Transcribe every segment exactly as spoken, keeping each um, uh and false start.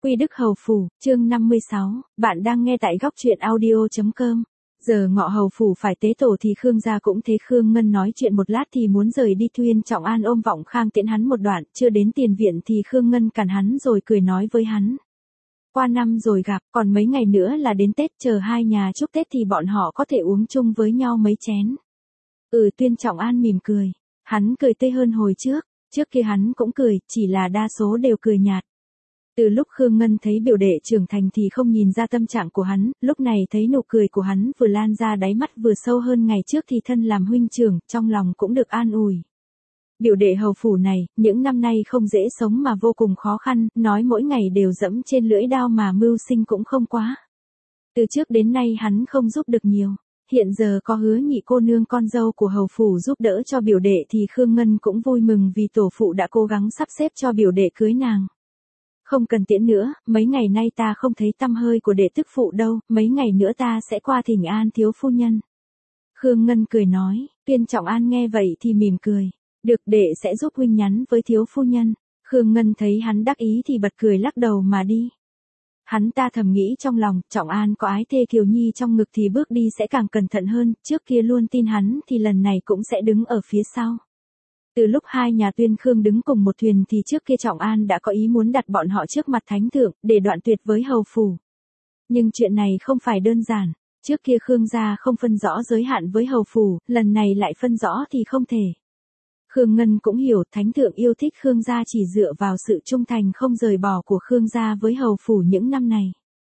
Quy Đức Hầu Phủ, chương năm mươi sáu, bạn đang nghe tại góc truyện audio.com. Giờ ngọ Hầu Phủ phải tế tổ thì Khương gia cũng thế. Khương Ngân nói chuyện một lát thì muốn rời đi. Tuyên Trọng An ôm Vọng Khang tiễn hắn một đoạn, chưa đến tiền viện thì Khương Ngân cản hắn rồi cười nói với hắn. Qua năm rồi gặp, còn mấy ngày nữa là đến Tết, chờ hai nhà chúc Tết thì bọn họ có thể uống chung với nhau mấy chén. Ừ, Tuyên Trọng An mỉm cười. Hắn cười tươi hơn hồi trước, trước kia hắn cũng cười, chỉ là đa số đều cười nhạt. Từ lúc Khương Ngân thấy biểu đệ trưởng thành thì không nhìn ra tâm trạng của hắn, lúc này thấy nụ cười của hắn vừa lan ra đáy mắt vừa sâu hơn ngày trước thì thân làm huynh trưởng, trong lòng cũng được an ủi. Biểu đệ Hầu Phủ này, những năm nay không dễ sống mà vô cùng khó khăn, nói mỗi ngày đều dẫm trên lưỡi đao mà mưu sinh cũng không quá. Từ trước đến nay hắn không giúp được nhiều, hiện giờ có Hứa nhị cô nương con dâu của Hầu Phủ giúp đỡ cho biểu đệ thì Khương Ngân cũng vui mừng vì tổ phụ đã cố gắng sắp xếp cho biểu đệ cưới nàng. Không cần tiễn nữa, mấy ngày nay ta không thấy tăm hơi của đệ tức phụ đâu, mấy ngày nữa ta sẽ qua thỉnh an thiếu phu nhân. Khương Ngân cười nói, Tuyên Trọng An nghe vậy thì mỉm cười, được, đệ sẽ giúp huynh nhắn với thiếu phu nhân. Khương Ngân thấy hắn đắc ý thì bật cười lắc đầu mà đi. Hắn ta thầm nghĩ trong lòng, Trọng An có ái thê Kiều Nhi trong ngực thì bước đi sẽ càng cẩn thận hơn, trước kia luôn tin hắn thì lần này cũng sẽ đứng ở phía sau. Từ lúc hai nhà Tuyên Khương đứng cùng một thuyền thì trước kia Trọng An đã có ý muốn đặt bọn họ trước mặt thánh thượng, để đoạn tuyệt với Hầu Phủ. Nhưng chuyện này không phải đơn giản, trước kia Khương gia không phân rõ giới hạn với Hầu Phủ, lần này lại phân rõ thì không thể. Khương Ngân cũng hiểu thánh thượng yêu thích Khương gia chỉ dựa vào sự trung thành không rời bỏ của Khương gia với Hầu Phủ những năm này.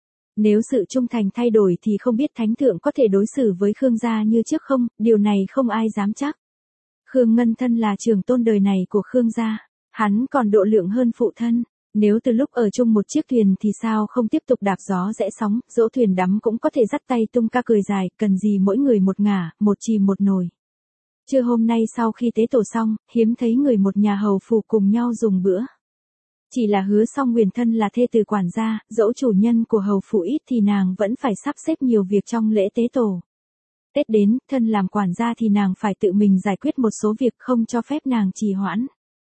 Nếu sự trung thành thay đổi thì không biết thánh thượng có thể đối xử với Khương gia như trước không, điều này không ai dám chắc. Khương Ngân thân là trưởng tôn đời này của Khương gia, hắn còn độ lượng hơn phụ thân, nếu từ lúc ở chung một chiếc thuyền thì sao không tiếp tục đạp gió rẽ sóng, dỗ thuyền đắm cũng có thể dắt tay tung ca cười dài, cần gì mỗi người một ngả, một chì một nồi. Trưa hôm nay sau khi tế tổ xong, hiếm thấy người một nhà Hầu Phủ cùng nhau dùng bữa. Chỉ là Hứa Song Huyền thân là thê từ quản gia, dẫu chủ nhân của Hầu Phủ ít thì nàng vẫn phải sắp xếp nhiều việc trong lễ tế tổ. Tết đến, thân làm quản gia thì nàng phải tự mình giải quyết một số việc không cho phép nàng trì hoãn.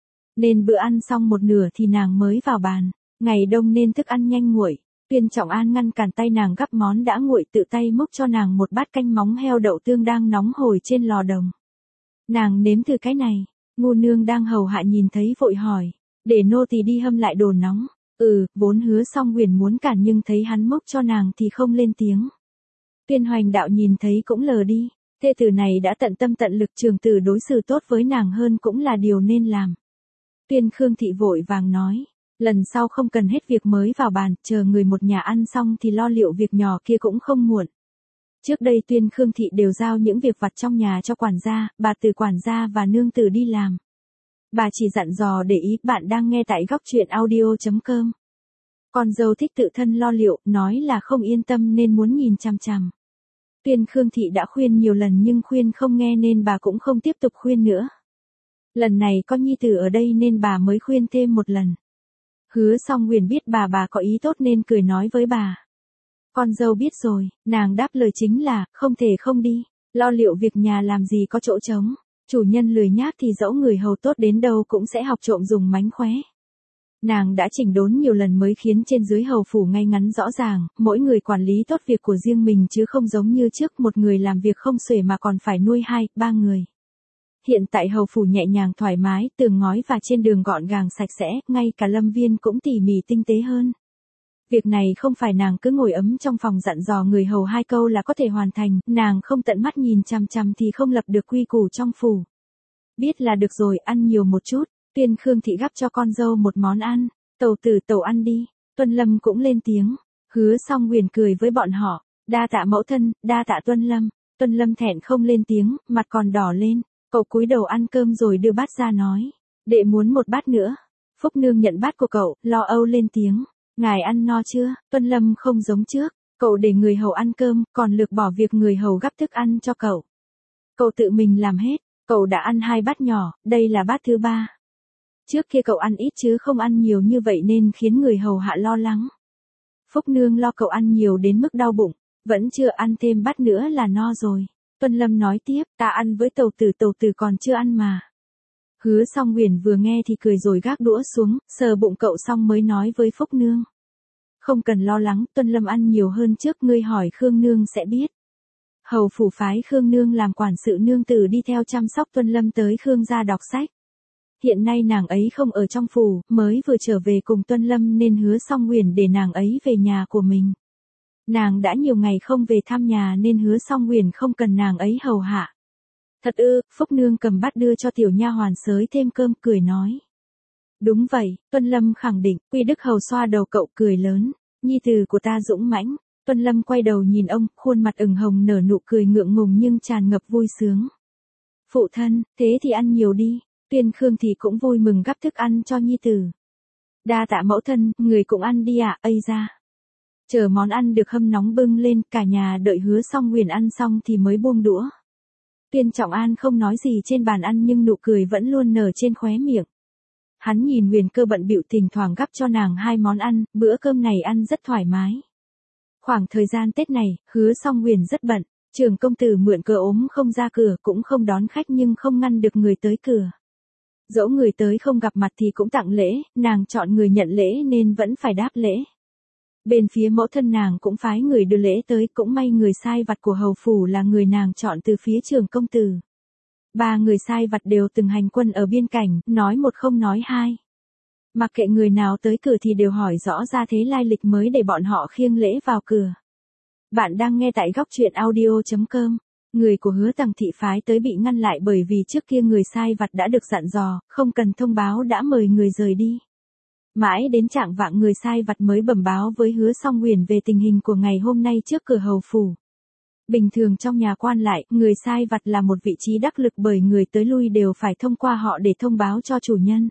Nên bữa ăn xong một nửa thì nàng mới vào bàn, ngày đông nên thức ăn nhanh nguội. Tuyên Trọng An ngăn cản tay nàng gắp món đã nguội, tự tay múc cho nàng một bát canh móng heo đậu tương đang nóng hổi trên lò đồng. Nàng nếm thử cái này, Ngu nương đang hầu hạ nhìn thấy vội hỏi, để nô tỳ đi hâm lại đồ nóng. Ừ, vốn Hứa Song Huyền muốn cản nhưng thấy hắn múc cho nàng thì không lên tiếng. Tuyên Hoành đạo nhìn thấy cũng lờ đi, thê tử này đã tận tâm tận lực, trường tử đối xử tốt với nàng hơn cũng là điều nên làm. Tuyên Khương thị vội vàng nói, lần sau không cần hết việc mới vào bàn, chờ người một nhà ăn xong thì lo liệu việc nhỏ kia cũng không muộn. Trước đây Tuyên Khương thị đều giao những việc vặt trong nhà cho quản gia, bà từ quản gia và nương tử đi làm. Bà chỉ dặn dò để ý. Bạn đang nghe tại góc truyện audio.com. Con dâu thích tự thân lo liệu, nói là không yên tâm nên muốn nhìn chằm chằm. Tuyên Khương thị đã khuyên nhiều lần nhưng khuyên không nghe nên bà cũng không tiếp tục khuyên nữa. Lần này có nhi tử ở đây nên bà mới khuyên thêm một lần. Hứa Song Huyền biết bà bà có ý tốt nên cười nói với bà. Con dâu biết rồi, nàng đáp lời chính là, không thể không đi, lo liệu việc nhà làm gì có chỗ trống. Chủ nhân lười nhác thì dẫu người hầu tốt đến đâu cũng sẽ học trộm dùng mánh khóe. Nàng đã chỉnh đốn nhiều lần mới khiến trên dưới Hầu Phủ ngay ngắn rõ ràng, mỗi người quản lý tốt việc của riêng mình chứ không giống như trước một người làm việc không xuể mà còn phải nuôi hai, ba người. Hiện tại Hầu Phủ nhẹ nhàng thoải mái, tường ngói và trên đường gọn gàng sạch sẽ, ngay cả lâm viên cũng tỉ mỉ tinh tế hơn. Việc này không phải nàng cứ ngồi ấm trong phòng dặn dò người hầu hai câu là có thể hoàn thành, nàng không tận mắt nhìn chằm chằm thì không lập được quy củ trong phủ. Biết là được rồi, ăn nhiều một chút. Tuyên Khương thị gắp cho con dâu một món ăn, tẩu tử tẩu ăn đi. Tuân Lâm cũng lên tiếng. Hứa Song Huyền cười với bọn họ, đa tạ mẫu thân, đa tạ Tuân Lâm. Tuân Lâm thẹn không lên tiếng, mặt còn đỏ lên. Cậu cúi đầu ăn cơm rồi đưa bát ra nói, đệ muốn một bát nữa. Phúc Nương nhận bát của cậu, lo âu lên tiếng, ngài ăn no chưa? Tuân Lâm không giống trước, cậu để người hầu ăn cơm, còn lược bỏ việc người hầu gắp thức ăn cho cậu. Cậu tự mình làm hết, cậu đã ăn hai bát nhỏ, đây là bát thứ ba. Trước kia cậu ăn ít chứ không ăn nhiều như vậy nên khiến người hầu hạ lo lắng. Phúc Nương lo cậu ăn nhiều đến mức đau bụng, vẫn chưa ăn thêm bát nữa là no rồi. Tuân Lâm nói tiếp, ta ăn với tẩu tử, tẩu tử còn chưa ăn mà. Hứa Song Huyền vừa nghe thì cười rồi gác đũa xuống, sờ bụng cậu xong mới nói với Phúc Nương. Không cần lo lắng, Tuân Lâm ăn nhiều hơn trước, ngươi hỏi Khương Nương sẽ biết. Hầu phủ phái Khương Nương làm quản sự nương tử đi theo chăm sóc Tuân Lâm tới Khương gia đọc sách. Hiện nay nàng ấy không ở trong phủ, mới vừa trở về cùng Tuân Lâm nên Hứa Song Huyền để nàng ấy về nhà của mình. Nàng đã nhiều ngày không về thăm nhà nên Hứa Song Huyền không cần nàng ấy hầu hạ. Thật ư? Phúc Nương cầm bát đưa cho tiểu nha hoàn xới thêm cơm, cười nói. Đúng vậy, Tuân Lâm khẳng định. Quy Đức Hầu xoa đầu cậu cười lớn. Nhi tử của ta dũng mãnh. Tuân Lâm quay đầu nhìn ông, khuôn mặt ửng hồng nở nụ cười ngượng ngùng nhưng tràn ngập vui sướng. Phụ thân, thế thì ăn nhiều đi. Tuyên Khương thì cũng vui mừng gắp thức ăn cho nhi tử. Đa tạ mẫu thân, người cũng ăn đi ạ, ây ra. Chờ món ăn được hâm nóng bưng lên, cả nhà đợi Hứa Song Huyền ăn xong thì mới buông đũa. Tuyên Trọng An không nói gì trên bàn ăn nhưng nụ cười vẫn luôn nở trên khóe miệng. Hắn nhìn Huyền Cơ bận bịu thỉnh thoảng gắp cho nàng hai món ăn, bữa cơm này ăn rất thoải mái. Khoảng thời gian Tết này, Hứa Song Huyền rất bận, Trường công tử mượn cớ ốm không ra cửa cũng không đón khách nhưng không ngăn được người tới cửa. Dẫu người tới không gặp mặt thì cũng tặng lễ, nàng chọn người nhận lễ nên vẫn phải đáp lễ. Bên phía mẫu thân nàng cũng phái người đưa lễ tới, cũng may người sai vặt của hầu phủ là người nàng chọn từ phía Trường công tử. Ba người sai vặt đều từng hành quân ở biên cảnh, nói một không nói hai. Mặc kệ người nào tới cửa thì đều hỏi rõ ra thế lai lịch mới để bọn họ khiêng lễ vào cửa. Bạn đang nghe tại góc truyện audio chấm com. Người của Hứa Tằng thị phái tới bị ngăn lại bởi vì trước kia người sai vặt đã được dặn dò, không cần thông báo đã mời người rời đi. Mãi đến trạng vạng người sai vặt mới bẩm báo với Hứa Song Huyền về tình hình của ngày hôm nay trước cửa hầu phủ. Bình thường trong nhà quan lại, người sai vặt là một vị trí đắc lực bởi người tới lui đều phải thông qua họ để thông báo cho chủ nhân.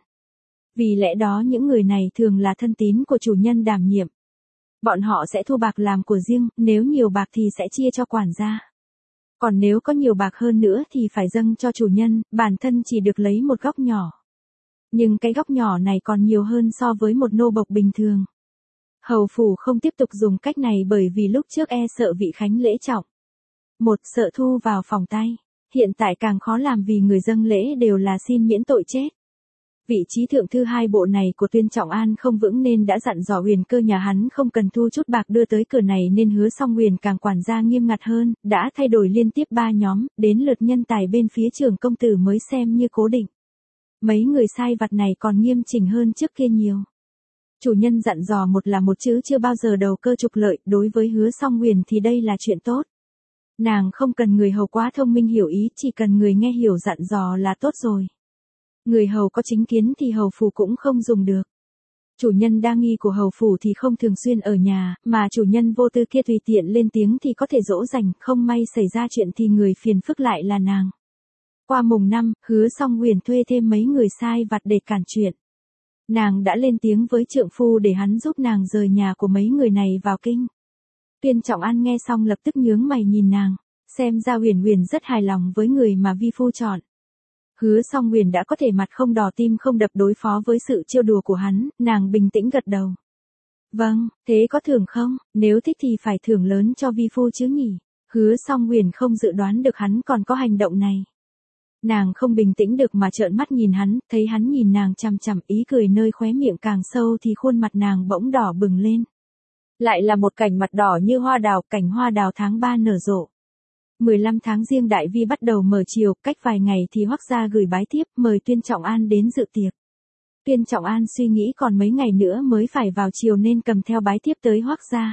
Vì lẽ đó những người này thường là thân tín của chủ nhân đảm nhiệm. Bọn họ sẽ thu bạc làm của riêng, nếu nhiều bạc thì sẽ chia cho quản gia. Còn nếu có nhiều bạc hơn nữa thì phải dâng cho chủ nhân, bản thân chỉ được lấy một góc nhỏ. Nhưng cái góc nhỏ này còn nhiều hơn so với một nô bộc bình thường. Hầu phủ không tiếp tục dùng cách này bởi vì lúc trước e sợ vị khánh lễ trọng. Một, sợ thu vào phòng tay. Hiện tại càng khó làm vì người dâng lễ đều là xin miễn tội chết. Vị trí thượng thư hai bộ này của Tuyên Trọng An không vững nên đã dặn dò Huyền Cơ nhà hắn không cần thu chút bạc đưa tới cửa này nên Hứa Song Huyền càng quản gia nghiêm ngặt hơn, đã thay đổi liên tiếp ba nhóm, đến lượt nhân tài bên phía Trường công tử mới xem như cố định. Mấy người sai vặt này còn nghiêm chỉnh hơn trước kia nhiều. Chủ nhân dặn dò một là một chứ chưa bao giờ đầu cơ trục lợi, đối với Hứa Song Huyền thì đây là chuyện tốt. Nàng không cần người hầu quá thông minh hiểu ý, chỉ cần người nghe hiểu dặn dò là tốt rồi. Người hầu có chính kiến thì hầu phủ cũng không dùng được. Chủ nhân đa nghi của hầu phủ thì không thường xuyên ở nhà, mà chủ nhân vô tư kia tùy tiện lên tiếng thì có thể dỗ dành, không may xảy ra chuyện thì người phiền phức lại là nàng. Qua mùng năm, Hứa Song Huyền thuê thêm mấy người sai vặt để cản chuyện. Nàng đã lên tiếng với trượng phu để hắn giúp nàng rời nhà của mấy người này vào kinh. Tuyên Trọng An nghe xong lập tức nhướng mày nhìn nàng, xem ra Huyền Huyền rất hài lòng với người mà vi phu chọn. Hứa Song Huyền đã có thể mặt không đỏ tim không đập đối phó với sự trêu đùa của hắn, nàng bình tĩnh gật đầu. Vâng, thế có thưởng không? Nếu thích thì phải thưởng lớn cho vi phu chứ nhỉ? Hứa Song Huyền không dự đoán được hắn còn có hành động này. Nàng không bình tĩnh được mà trợn mắt nhìn hắn, thấy hắn nhìn nàng chằm chằm, ý cười nơi khóe miệng càng sâu thì khuôn mặt nàng bỗng đỏ bừng lên. Lại là một cảnh mặt đỏ như hoa đào, cảnh hoa đào tháng ba nở rộ. mười lăm tháng Giêng đại vi bắt đầu mở chiều, cách vài ngày thì Hoắc gia gửi bái thiếp mời Tuyên Trọng An đến dự tiệc. Tuyên Trọng An suy nghĩ còn mấy ngày nữa mới phải vào chiều nên cầm theo bái thiếp tới Hoắc gia.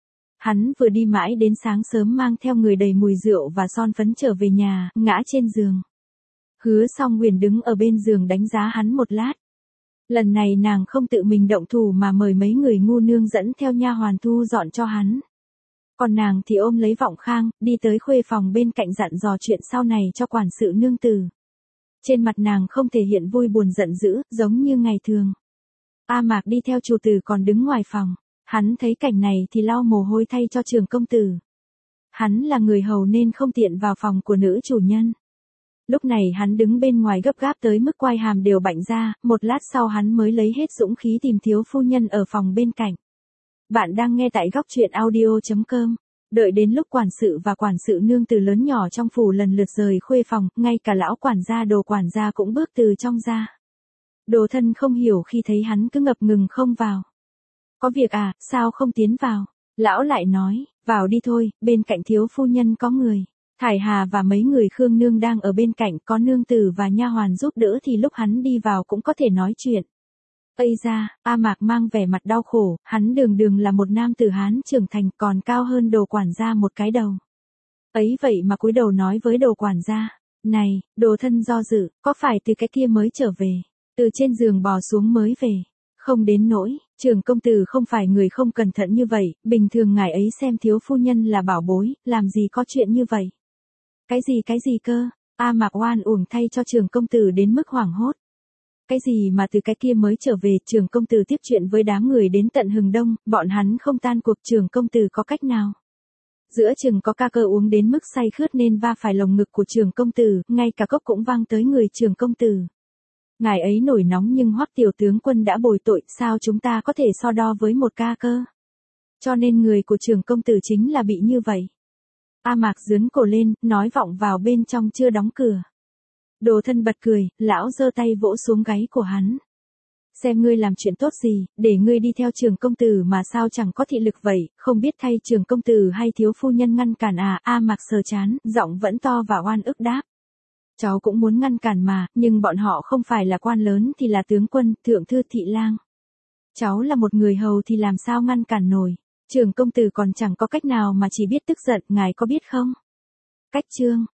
Hắn vừa đi mãi đến sáng sớm mang theo người đầy mùi rượu và son phấn trở về nhà, ngã trên giường. Hứa Song Huyền đứng ở bên giường đánh giá hắn một lát. Lần này nàng không tự mình động thủ mà mời mấy người ngu nương dẫn theo nha hoàn thu dọn cho hắn. Còn nàng thì ôm lấy Vọng Khang, đi tới khuê phòng bên cạnh dặn dò chuyện sau này cho quản sự nương tử. Trên mặt nàng không thể hiện vui buồn giận dữ, giống như ngày thường. A Mạc đi theo chủ tử còn đứng ngoài phòng. Hắn thấy cảnh này thì lau mồ hôi thay cho Trường công tử. Hắn là người hầu nên không tiện vào phòng của nữ chủ nhân. Lúc này hắn đứng bên ngoài gấp gáp tới mức quai hàm đều bạnh ra, một lát sau hắn mới lấy hết dũng khí tìm thiếu phu nhân ở phòng bên cạnh. Bạn đang nghe tại góc truyện audio chấm com. Đợi đến lúc quản sự và quản sự nương tử lớn nhỏ trong phủ lần lượt rời khuê phòng, ngay cả lão quản gia Đồ quản gia cũng bước từ trong ra. Đồ thân không hiểu khi thấy hắn cứ ngập ngừng không vào. Có việc à, sao không tiến vào? Lão lại nói, vào đi thôi, bên cạnh thiếu phu nhân có người. Thải Hà và mấy người Khương Nương đang ở bên cạnh, có nương tử và nha hoàn giúp đỡ thì lúc hắn đi vào cũng có thể nói chuyện. Ây ra, A Mạc mang vẻ mặt đau khổ, hắn đường đường là một nam tử Hán trưởng thành còn cao hơn đồ quản gia một cái đầu. Ấy vậy mà cúi đầu nói với đồ quản gia, này, đồ thân do dự, có phải từ cái kia mới trở về, từ trên giường bò xuống mới về. Không đến nỗi, Trường công tử không phải người không cẩn thận như vậy, bình thường ngài ấy xem thiếu phu nhân là bảo bối, làm gì có chuyện như vậy. Cái gì cái gì cơ? A Mạc oan uổng thay cho Trường công tử đến mức hoảng hốt. Cái gì mà từ cái kia mới trở về, Trường công tử tiếp chuyện với đám người đến tận hừng đông, bọn hắn không tan cuộc, Trường công tử có cách nào? Giữa chừng có ca cơ uống đến mức say khướt nên va phải lồng ngực của Trường công tử, ngay cả cốc cũng vang tới người Trường công tử. Ngài ấy nổi nóng nhưng Hoắc tiểu tướng quân đã bồi tội, sao chúng ta có thể so đo với một ca cơ? Cho nên người của Trường công tử chính là bị như vậy. A Mạc giương cổ lên, nói vọng vào bên trong chưa đóng cửa. Đồ thân bật cười, lão giơ tay vỗ xuống gáy của hắn. Xem ngươi làm chuyện tốt gì, để ngươi đi theo Trường công tử mà sao chẳng có thị lực vậy, không biết thay Trường công tử hay thiếu phu nhân ngăn cản à? A Mạc sờ chán, giọng vẫn to và oan ức đáp. Cháu cũng muốn ngăn cản mà, nhưng bọn họ không phải là quan lớn thì là tướng quân, thượng thư thị lang. Cháu là một người hầu thì làm sao ngăn cản nổi. Trường công tử còn chẳng có cách nào mà chỉ biết tức giận, ngài có biết không? Cách chương